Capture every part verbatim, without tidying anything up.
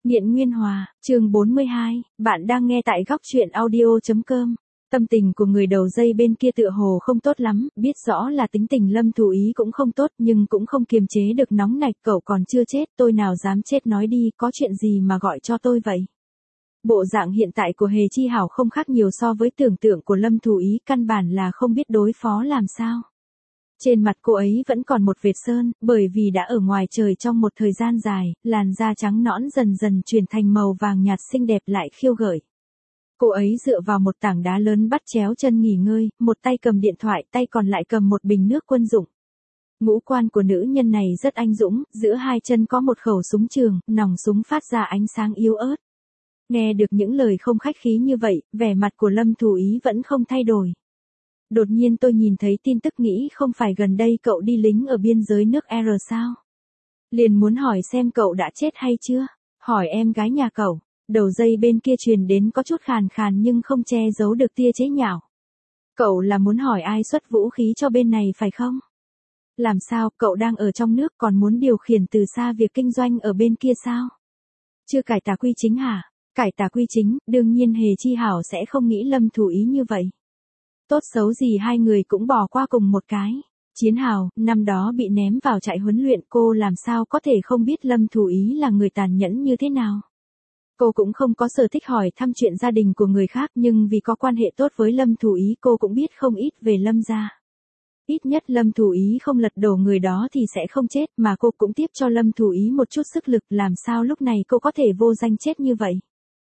Nghiện Nguyên Hòa, chương bốn mươi hai, bạn đang nghe tại góc truyện audio.com. Tâm tình của người đầu dây bên kia tựa hồ không tốt lắm, biết rõ là tính tình Lâm Thủ Ý cũng không tốt nhưng cũng không kiềm chế được nóng nảy, cậu còn chưa chết, tôi nào dám chết, nói đi, có chuyện gì mà gọi cho tôi vậy? Bộ dạng hiện tại của Hề Chi Hảo không khác nhiều so với tưởng tượng của Lâm Thủ Ý, căn bản là không biết đối phó làm sao. Trên mặt cô ấy vẫn còn một vệt sơn, bởi vì đã ở ngoài trời trong một thời gian dài, làn da trắng nõn dần dần chuyển thành màu vàng nhạt xinh đẹp lại khiêu gợi. Cô ấy dựa vào một tảng đá lớn bắt chéo chân nghỉ ngơi, một tay cầm điện thoại, tay còn lại cầm một bình nước quân dụng. Ngũ quan của nữ nhân này rất anh dũng, giữa hai chân có một khẩu súng trường, nòng súng phát ra ánh sáng yếu ớt. Nghe được những lời không khách khí như vậy, vẻ mặt của Lâm Thủ Ý vẫn không thay đổi. Đột nhiên tôi nhìn thấy tin tức nghĩ không phải gần đây cậu đi lính ở biên giới nước R sao? Liền muốn hỏi xem cậu đã chết hay chưa? Hỏi em gái nhà cậu. Đầu dây bên kia truyền đến có chút khàn khàn nhưng không che giấu được tia chế nhạo. Cậu là muốn hỏi ai xuất vũ khí cho bên này phải không? Làm sao, cậu đang ở trong nước còn muốn điều khiển từ xa việc kinh doanh ở bên kia sao? Chưa cải tà quy chính hả? Cải tà quy chính, đương nhiên Hề Chi Hảo sẽ không nghĩ Lâm Thủ Ý như vậy. Tốt xấu gì hai người cũng bỏ qua cùng một cái. Chiến hào, năm đó bị ném vào trại huấn luyện, cô làm sao có thể không biết Lâm Thủ Ý là người tàn nhẫn như thế nào. Cô cũng không có sở thích hỏi thăm chuyện gia đình của người khác, nhưng vì có quan hệ tốt với Lâm Thủ Ý cô cũng biết không ít về Lâm gia. Ít nhất Lâm Thủ Ý không lật đổ người đó thì sẽ không chết, mà cô cũng tiếp cho Lâm Thủ Ý một chút sức lực, làm sao lúc này cô có thể vô danh chết như vậy.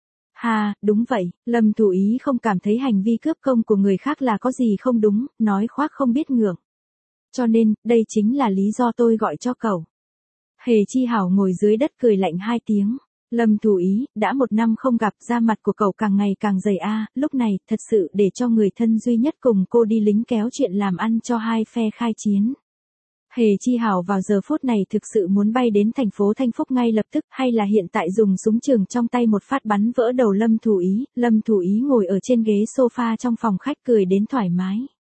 Hà, đúng vậy, Lâm Thủ Ý không cảm thấy hành vi cướp công của người khác là có gì không đúng, nói khoác không biết ngượng. Cho nên, đây chính là lý do tôi gọi cho cậu. Hề Chi Hảo ngồi dưới đất cười lạnh hai tiếng. Lâm Thủ Ý, đã một năm không gặp, da mặt của cậu càng ngày càng dày a, lúc này, thật sự để cho người thân duy nhất cùng cô đi lính kéo chuyện làm ăn cho hai phe khai chiến. Hề Chi Hảo vào giờ phút này thực sự muốn bay đến thành phố Thanh Phúc ngay lập tức, hay là hiện tại dùng súng trường trong tay một phát bắn vỡ đầu Lâm Thủ Ý. Lâm Thủ Ý ngồi ở trên ghế sofa trong phòng khách cười đến thoải mái.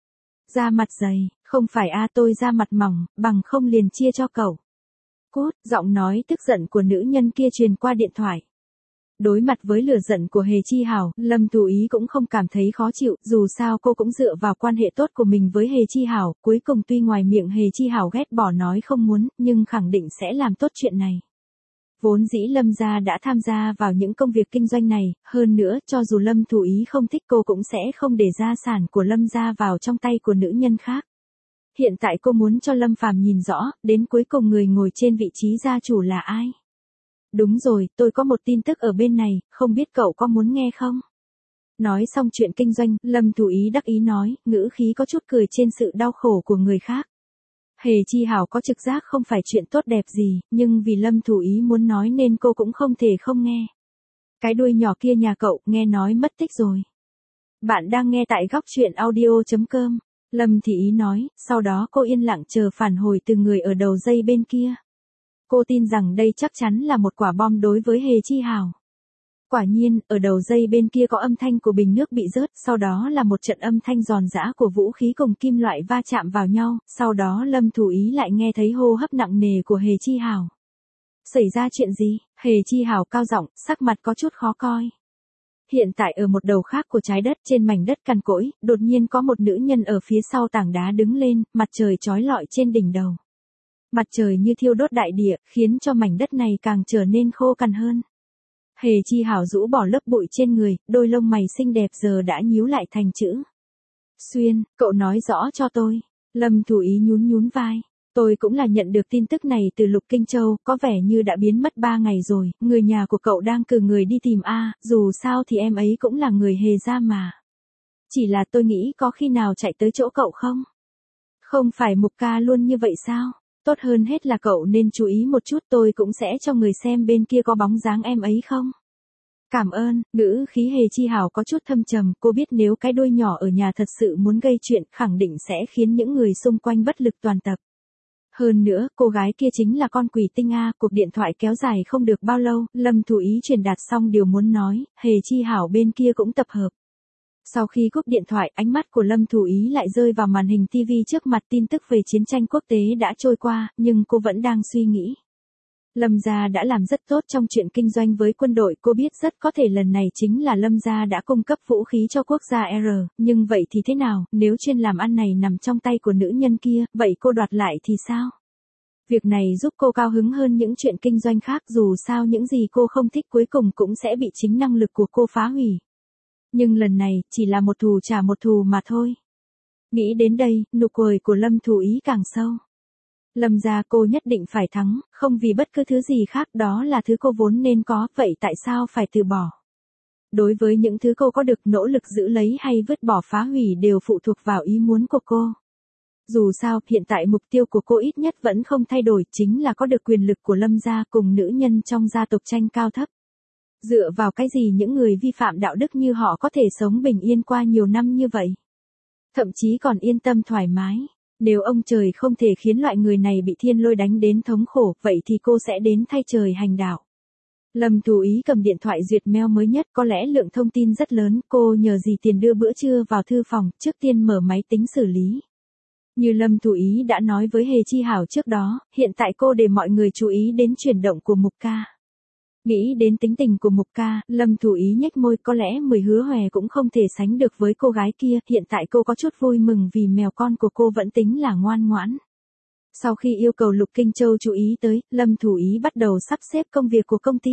Da mặt dày, không phải a, tôi da mặt mỏng, bằng không liền chia cho cậu. Cút, giọng nói tức giận của nữ nhân kia truyền qua điện thoại. Đối mặt với lửa giận của Hề Chi Hảo, Lâm Thủ Ý cũng không cảm thấy khó chịu, dù sao cô cũng dựa vào quan hệ tốt của mình với Hề Chi Hảo, cuối cùng tuy ngoài miệng Hề Chi Hảo ghét bỏ nói không muốn, nhưng khẳng định sẽ làm tốt chuyện này. Vốn dĩ Lâm gia đã tham gia vào những công việc kinh doanh này, hơn nữa, cho dù Lâm Thủ Ý không thích cô cũng sẽ không để gia sản của Lâm gia vào trong tay của nữ nhân khác. Hiện tại cô muốn cho Lâm Phàm nhìn rõ, đến cuối cùng người ngồi trên vị trí gia chủ là ai. Đúng rồi, tôi có một tin tức ở bên này, không biết cậu có muốn nghe không? Nói xong chuyện kinh doanh, Lâm Thủ Ý đắc ý nói, ngữ khí có chút cười trên sự đau khổ của người khác. Hề Chi Hảo có trực giác không phải chuyện tốt đẹp gì, nhưng vì Lâm Thủ Ý muốn nói nên cô cũng không thể không nghe. Cái đuôi nhỏ kia nhà cậu, nghe nói mất tích rồi. Bạn đang nghe tại góc truyện audio.com. Lâm Thị Ý nói, sau đó cô yên lặng chờ phản hồi từ người ở đầu dây bên kia. Cô tin rằng đây chắc chắn là một quả bom đối với Hề Chi Hảo. Quả nhiên, ở đầu dây bên kia có âm thanh của bình nước bị rớt, sau đó là một trận âm thanh giòn giã của vũ khí cùng kim loại va chạm vào nhau, sau đó Lâm Thủ Ý lại nghe thấy hô hấp nặng nề của Hề Chi Hảo. Xảy ra chuyện gì? Hề Chi Hảo cao giọng, sắc mặt có chút khó coi. Hiện tại ở một đầu khác của trái đất trên mảnh đất cằn cỗi, đột nhiên có một nữ nhân ở phía sau tảng đá đứng lên, mặt trời chói lọi trên đỉnh đầu. Mặt trời như thiêu đốt đại địa, khiến cho mảnh đất này càng trở nên khô cằn hơn. Hề Chi Hảo rũ bỏ lớp bụi trên người, đôi lông mày xinh đẹp giờ đã nhíu lại thành chữ xuyên, cậu nói rõ cho tôi. Lâm Thủ Ý nhún nhún vai. Tôi cũng là nhận được tin tức này từ Lục Kinh Châu, có vẻ như đã biến mất ba ngày rồi, người nhà của cậu đang cử người đi tìm a, dù sao thì em ấy cũng là người Hề gia mà. Chỉ là tôi nghĩ có khi nào chạy tới chỗ cậu không? Không phải Mục ca luôn như vậy sao? Tốt hơn hết là cậu nên chú ý một chút, tôi cũng sẽ cho người xem bên kia có bóng dáng em ấy không? Cảm ơn, ngữ khí Hề Chi Hảo có chút thâm trầm, cô biết nếu cái đuôi nhỏ ở nhà thật sự muốn gây chuyện, khẳng định sẽ khiến những người xung quanh bất lực toàn tập. Hơn nữa, cô gái kia chính là con quỷ tinh A, cuộc điện thoại kéo dài không được bao lâu, Lâm Thủ Ý truyền đạt xong điều muốn nói, Hề Chi Hảo bên kia cũng tập hợp. Sau khi cúp điện thoại, ánh mắt của Lâm Thủ Ý lại rơi vào màn hình ti vi trước mặt, tin tức về chiến tranh quốc tế đã trôi qua, nhưng cô vẫn đang suy nghĩ. Lâm gia đã làm rất tốt trong chuyện kinh doanh với quân đội, cô biết rất có thể lần này chính là Lâm gia đã cung cấp vũ khí cho quốc gia R, nhưng vậy thì thế nào, nếu chuyên làm ăn này nằm trong tay của nữ nhân kia, vậy cô đoạt lại thì sao? Việc này giúp cô cao hứng hơn những chuyện kinh doanh khác, dù sao những gì cô không thích cuối cùng cũng sẽ bị chính năng lực của cô phá hủy. Nhưng lần này, chỉ là một thù trả một thù mà thôi. Nghĩ đến đây, nụ cười của Lâm Thủ Ý càng sâu. Lâm gia cô nhất định phải thắng, không vì bất cứ thứ gì khác, đó là thứ cô vốn nên có, vậy tại sao phải từ bỏ? Đối với những thứ cô có được, nỗ lực giữ lấy hay vứt bỏ phá hủy đều phụ thuộc vào ý muốn của cô. Dù sao, hiện tại mục tiêu của cô ít nhất vẫn không thay đổi, chính là có được quyền lực của Lâm gia cùng nữ nhân trong gia tộc tranh cao thấp. Dựa vào cái gì những người vi phạm đạo đức như họ có thể sống bình yên qua nhiều năm như vậy? Thậm chí còn yên tâm thoải mái. Nếu ông trời không thể khiến loại người này bị thiên lôi đánh đến thống khổ, vậy thì cô sẽ đến thay trời hành đạo. Lâm Thủ Ý cầm điện thoại duyệt mail mới nhất, có lẽ lượng thông tin rất lớn, cô nhờ dì Tiền đưa bữa trưa vào thư phòng, trước tiên mở máy tính xử lý. Như Lâm Thủ Ý đã nói với Hề Chi Hảo trước đó, hiện tại cô để mọi người chú ý đến chuyển động của Mục Ca. Nghĩ đến tính tình của Mục Ca, Lâm Thủ Ý nhếch môi, có lẽ Mười Hứa Hòe cũng không thể sánh được với cô gái kia, hiện tại cô có chút vui mừng vì mèo con của cô vẫn tính là ngoan ngoãn. Sau khi yêu cầu Lục Kinh Châu chú ý tới, Lâm Thủ Ý bắt đầu sắp xếp công việc của công ty.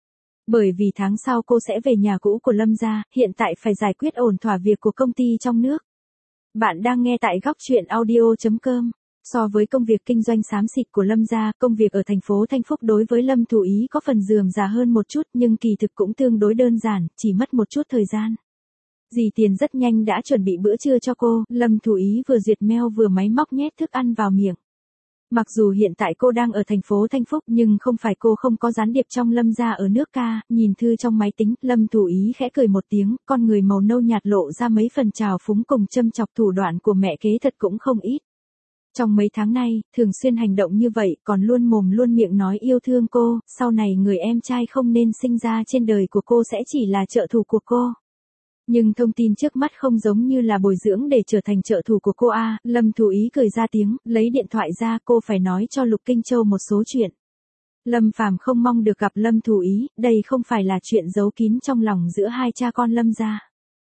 Bởi vì tháng sau cô sẽ về nhà cũ của Lâm gia, hiện tại phải giải quyết ổn thỏa việc của công ty trong nước. Bạn đang nghe tại góc truyện audio chấm com. So với công việc kinh doanh xám xịt của Lâm gia, công việc ở thành phố Thanh Phúc đối với Lâm Thủ Ý có phần rườm rà hơn một chút, nhưng kỳ thực cũng tương đối đơn giản, chỉ mất một chút thời gian. Dì Tiền rất nhanh đã chuẩn bị bữa trưa cho cô, Lâm Thủ Ý vừa duyệt mail vừa máy móc nhét thức ăn vào miệng. Mặc dù hiện tại cô đang ở thành phố Thanh Phúc nhưng không phải cô không có gián điệp trong Lâm gia ở nước ca, nhìn thư trong máy tính, Lâm Thủ Ý khẽ cười một tiếng, con người màu nâu nhạt lộ ra mấy phần trào phúng cùng châm chọc, thủ đoạn của mẹ kế thật cũng không ít. Trong mấy tháng nay, thường xuyên hành động như vậy, còn luôn mồm luôn miệng nói yêu thương cô, sau này người em trai không nên sinh ra trên đời của cô sẽ chỉ là trợ thủ của cô. Nhưng thông tin trước mắt không giống như là bồi dưỡng để trở thành trợ thủ của cô a. Lâm Thủ Ý cười ra tiếng, lấy điện thoại ra, cô phải nói cho Lục Kinh Châu một số chuyện. Lâm Phàm không mong được gặp Lâm Thủ Ý, đây không phải là chuyện giấu kín trong lòng giữa hai cha con Lâm gia.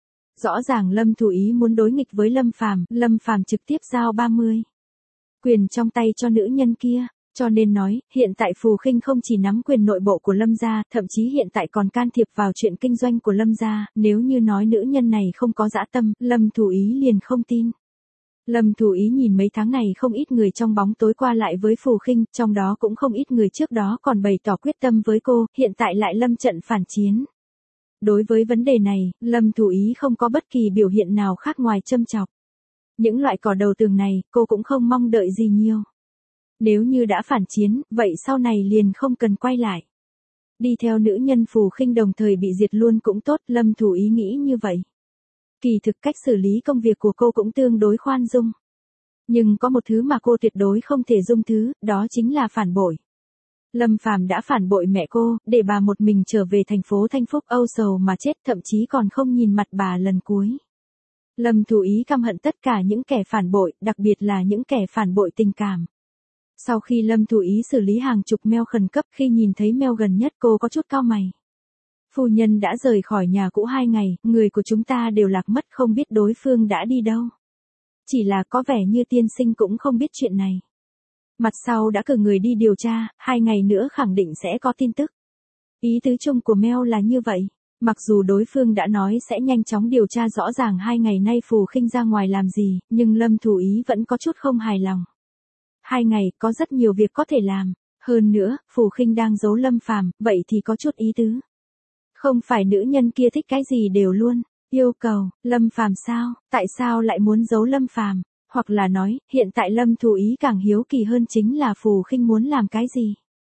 Rõ ràng Lâm Thủ Ý muốn đối nghịch với Lâm Phàm, Lâm Phàm trực tiếp giao ba mươi quyền trong tay cho nữ nhân kia. Cho nên nói, hiện tại Phù Khinh không chỉ nắm quyền nội bộ của Lâm gia, thậm chí hiện tại còn can thiệp vào chuyện kinh doanh của Lâm gia, nếu như nói nữ nhân này không có dã tâm, Lâm Thủ Ý liền không tin. Lâm Thủ Ý nhìn mấy tháng này không ít người trong bóng tối qua lại với Phù Khinh, trong đó cũng không ít người trước đó còn bày tỏ quyết tâm với cô, hiện tại lại lâm trận phản chiến. Đối với vấn đề này, Lâm Thủ Ý không có bất kỳ biểu hiện nào khác ngoài châm chọc. Những loại cỏ đầu tường này, cô cũng không mong đợi gì nhiều. Nếu như đã phản chiến, vậy sau này liền không cần quay lại. Đi theo nữ nhân Phù Khinh đồng thời bị diệt luôn cũng tốt, Lâm Thủ Ý nghĩ như vậy. Kỳ thực cách xử lý công việc của cô cũng tương đối khoan dung. Nhưng có một thứ mà cô tuyệt đối không thể dung thứ, đó chính là phản bội. Lâm Phàm đã phản bội mẹ cô, để bà một mình trở về thành phố Thanh Phúc âu sầu mà chết, thậm chí còn không nhìn mặt bà lần cuối. Lâm Thủ Ý căm hận tất cả những kẻ phản bội, đặc biệt là những kẻ phản bội tình cảm. Sau khi Lâm Thủ Ý xử lý hàng chục mail khẩn cấp, khi nhìn thấy mail gần nhất cô có chút cau mày. Phu nhân đã rời khỏi nhà cũ hai ngày, người của chúng ta đều lạc mất, không biết đối phương đã đi đâu. Chỉ là có vẻ như tiên sinh cũng không biết chuyện này. Mặt sau đã cử người đi điều tra, hai ngày nữa khẳng định sẽ có tin tức. Ý tứ chung của mail là như vậy. Mặc dù đối phương đã nói sẽ nhanh chóng điều tra rõ ràng hai ngày nay Phù Khinh ra ngoài làm gì, nhưng Lâm Thủ Ý vẫn có chút không hài lòng. Hai ngày, có rất nhiều việc có thể làm. Hơn nữa, Phù Khinh đang giấu Lâm Phàm, vậy thì có chút ý tứ. Không phải nữ nhân kia thích cái gì đều luôn. Yêu cầu, Lâm Phàm sao, tại sao lại muốn giấu Lâm Phàm? Hoặc là nói, hiện tại Lâm Thủ Ý càng hiếu kỳ hơn chính là Phù Khinh muốn làm cái gì?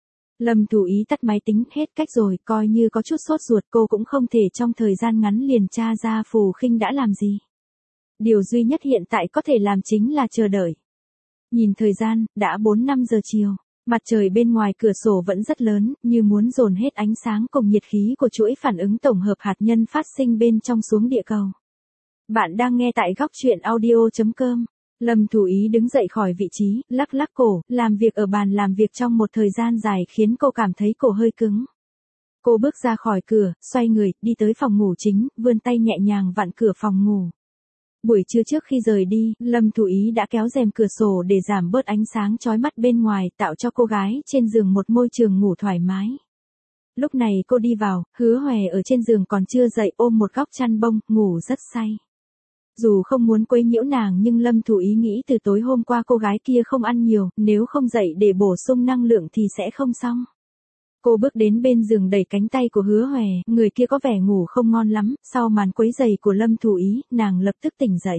Lâm Thủ Ý tắt máy tính, hết cách rồi, coi như có chút sốt ruột cô cũng không thể trong thời gian ngắn liền tra ra Phù Khinh đã làm gì. Điều duy nhất hiện tại có thể làm chính là chờ đợi. Nhìn thời gian, đã bốn năm giờ chiều, mặt trời bên ngoài cửa sổ vẫn rất lớn, như muốn dồn hết ánh sáng cùng nhiệt khí của chuỗi phản ứng tổng hợp hạt nhân phát sinh bên trong xuống địa cầu. Bạn đang nghe tại góc truyện audio chấm com. Lâm Thủ Ý đứng dậy khỏi vị trí, lắc lắc cổ, làm việc ở bàn làm việc trong một thời gian dài khiến cô cảm thấy cổ hơi cứng. Cô bước ra khỏi cửa, xoay người, đi tới phòng ngủ chính, vươn tay nhẹ nhàng vặn cửa phòng ngủ. Buổi trưa trước khi rời đi, Lâm Thủ Ý đã kéo rèm cửa sổ để giảm bớt ánh sáng chói mắt bên ngoài, tạo cho cô gái trên giường một môi trường ngủ thoải mái. Lúc này cô đi vào, Hứa Hòe ở trên giường còn chưa dậy, ôm một góc chăn bông, ngủ rất say. Dù không muốn quấy nhiễu nàng nhưng Lâm Thủ Ý nghĩ từ tối hôm qua cô gái kia không ăn nhiều, nếu không dậy để bổ sung năng lượng thì sẽ không xong. Cô bước đến bên giường đẩy cánh tay của Hứa Hòe, người kia có vẻ ngủ không ngon lắm, sau màn quấy giày của Lâm Thủ Ý, nàng lập tức tỉnh dậy.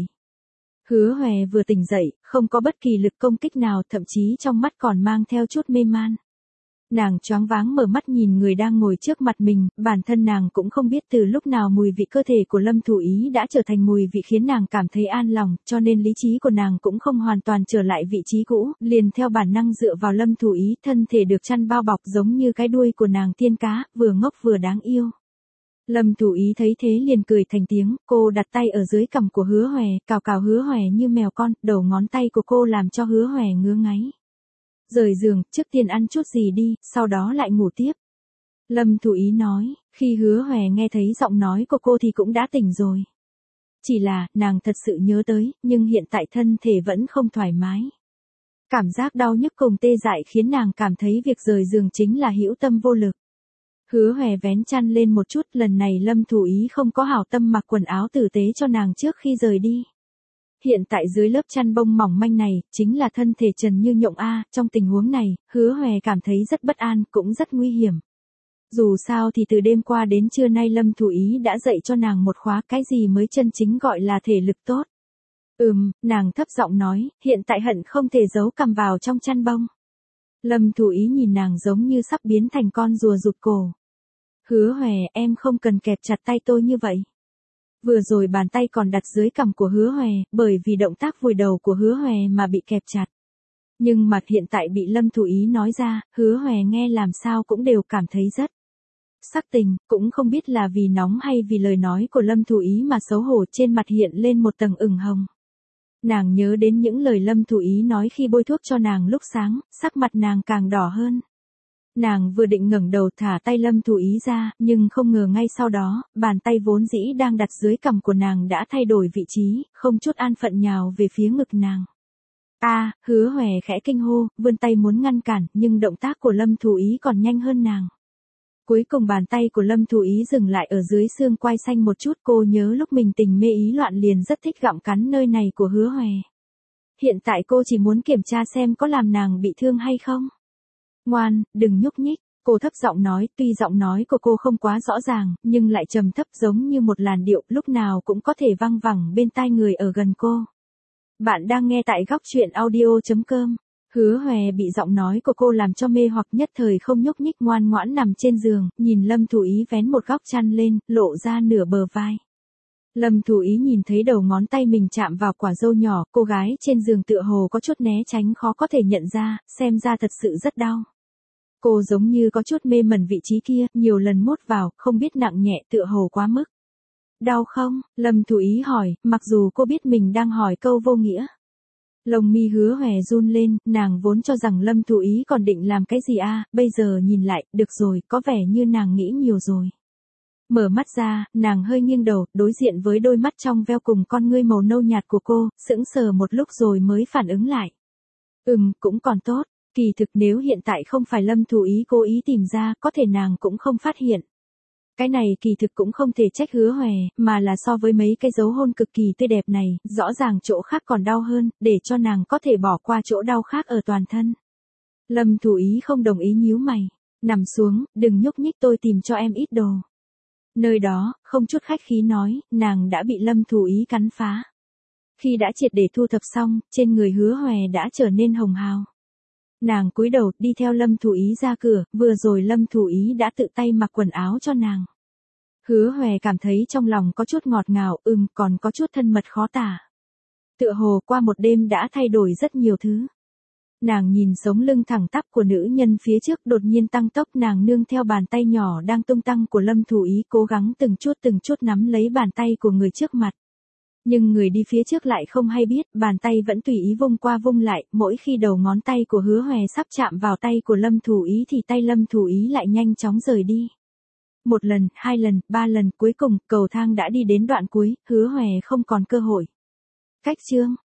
Hứa Hòe vừa tỉnh dậy, không có bất kỳ lực công kích nào, thậm chí trong mắt còn mang theo chút mê man. Nàng choáng váng mở mắt nhìn người đang ngồi trước mặt mình, bản thân nàng cũng không biết từ lúc nào mùi vị cơ thể của Lâm Thủ Ý đã trở thành mùi vị khiến nàng cảm thấy an lòng, cho nên lý trí của nàng cũng không hoàn toàn trở lại vị trí cũ, liền theo bản năng dựa vào Lâm Thủ Ý, thân thể được chăn bao bọc giống như cái đuôi của nàng tiên cá, vừa ngốc vừa đáng yêu. Lâm Thủ Ý thấy thế liền cười thành tiếng, cô đặt tay ở dưới cằm của Hứa Hòe, cào cào Hứa Hòe như mèo con, đầu ngón tay của cô làm cho Hứa Hòe ngứa ngáy. Rời giường, trước tiên ăn chút gì đi, sau đó lại ngủ tiếp. Lâm Thủ Ý nói, khi Hứa Hòe nghe thấy giọng nói của cô thì cũng đã tỉnh rồi. Chỉ là, nàng thật sự nhớ tới, nhưng hiện tại thân thể vẫn không thoải mái. Cảm giác đau nhức cùng tê dại khiến nàng cảm thấy việc rời giường chính là hữu tâm vô lực. Hứa Hòe vén chăn lên một chút, lần này Lâm Thủ Ý không có hảo tâm mặc quần áo tử tế cho nàng trước khi rời đi. Hiện tại dưới lớp chăn bông mỏng manh này, chính là thân thể trần như nhộng A, trong tình huống này, Hứa Hòe cảm thấy rất bất an, cũng rất nguy hiểm. Dù sao thì từ đêm qua đến trưa nay Lâm Thủ Ý đã dạy cho nàng một khóa, cái gì mới chân chính gọi là thể lực tốt. Ừm, nàng thấp giọng nói, hiện tại hận không thể giấu cằm vào trong chăn bông. Lâm Thủ Ý nhìn nàng giống như sắp biến thành con rùa rụt cổ. Hứa Hòe, em không cần kẹp chặt tay tôi như vậy. Vừa rồi bàn tay còn đặt dưới cằm của Hứa Hòe, bởi vì động tác vùi đầu của Hứa Hòe mà bị kẹp chặt. Nhưng mặt hiện tại bị Lâm Thủ Ý nói ra, Hứa Hòe nghe làm sao cũng đều cảm thấy rất sắc tình, cũng không biết là vì nóng hay vì lời nói của Lâm Thủ Ý mà xấu hổ trên mặt hiện lên một tầng ửng hồng. Nàng nhớ đến những lời Lâm Thủ Ý nói khi bôi thuốc cho nàng lúc sáng, sắc mặt nàng càng đỏ hơn. Nàng vừa định ngẩng đầu thả tay Lâm Thủ Ý ra, nhưng không ngờ ngay sau đó, bàn tay vốn dĩ đang đặt dưới cằm của nàng đã thay đổi vị trí, không chút an phận nhào về phía ngực nàng. A, à, Hứa Hòe khẽ kinh hô, vươn tay muốn ngăn cản, nhưng động tác của Lâm Thủ Ý còn nhanh hơn nàng. Cuối cùng bàn tay của Lâm Thủ Ý dừng lại ở dưới xương quai xanh một chút, cô nhớ lúc mình tình mê ý loạn liền rất thích gặm cắn nơi này của Hứa Hòe. Hiện tại cô chỉ muốn kiểm tra xem có làm nàng bị thương hay không. Ngoan, đừng nhúc nhích, cô thấp giọng nói, tuy giọng nói của cô không quá rõ ràng, nhưng lại trầm thấp giống như một làn điệu, lúc nào cũng có thể vang vẳng bên tai người ở gần cô. Bạn đang nghe tại góc truyện audio chấm com. Hứa Hòe bị giọng nói của cô làm cho mê hoặc, nhất thời không nhúc nhích, ngoan ngoãn nằm trên giường, nhìn Lâm Thủ Ý vén một góc chăn lên, lộ ra nửa bờ vai. Lâm Thủ Ý nhìn thấy đầu ngón tay mình chạm vào quả râu nhỏ, cô gái trên giường tựa hồ có chút né tránh, khó có thể nhận ra, xem ra thật sự rất đau. Cô giống như có chút mê mẩn vị trí kia, nhiều lần mốt vào, không biết nặng nhẹ, tựa hồ quá mức. Đau không? Lâm Thủ Ý hỏi, mặc dù cô biết mình đang hỏi câu vô nghĩa. Lông mi Hứa Hòe run lên, nàng vốn cho rằng Lâm Thủ Ý còn định làm cái gì a, bây giờ nhìn lại, được rồi, có vẻ như nàng nghĩ nhiều rồi. Mở mắt ra, nàng hơi nghiêng đầu, đối diện với đôi mắt trong veo cùng con ngươi màu nâu nhạt của cô, sững sờ một lúc rồi mới phản ứng lại. Ừm, cũng còn tốt, kỳ thực nếu hiện tại không phải Lâm Thủ Ý cố ý tìm ra, có thể nàng cũng không phát hiện. Cái này kỳ thực cũng không thể trách Hứa Hòe, mà là so với mấy cái dấu hôn cực kỳ tươi đẹp này, rõ ràng chỗ khác còn đau hơn, để cho nàng có thể bỏ qua chỗ đau khác ở toàn thân. Lâm Thủ Ý không đồng ý, nhíu mày, nằm xuống, đừng nhúc nhích, tôi tìm cho em ít đồ. Nơi đó, không chút khách khí nói, nàng đã bị Lâm Thủ Ý cắn phá. Khi đã triệt để thu thập xong, trên người Hứa Hòe đã trở nên hồng hào. Nàng cúi đầu, đi theo Lâm Thủ Ý ra cửa, vừa rồi Lâm Thủ Ý đã tự tay mặc quần áo cho nàng. Hứa Hòe cảm thấy trong lòng có chút ngọt ngào, ừm, còn có chút thân mật khó tả. Tựa hồ qua một đêm đã thay đổi rất nhiều thứ. Nàng nhìn sống lưng thẳng tắp của nữ nhân phía trước, đột nhiên tăng tốc, nàng nương theo bàn tay nhỏ đang tung tăng của Lâm Thủ Ý, cố gắng từng chút từng chút nắm lấy bàn tay của người trước mặt. Nhưng người đi phía trước lại không hay biết, bàn tay vẫn tùy ý vung qua vung lại, mỗi khi đầu ngón tay của Hứa Hoè sắp chạm vào tay của Lâm Thủ Ý thì tay Lâm Thủ Ý lại nhanh chóng rời đi. Một lần, hai lần, ba lần, cuối cùng, cầu thang đã đi đến đoạn cuối, Hứa Hoè không còn cơ hội. Cách chương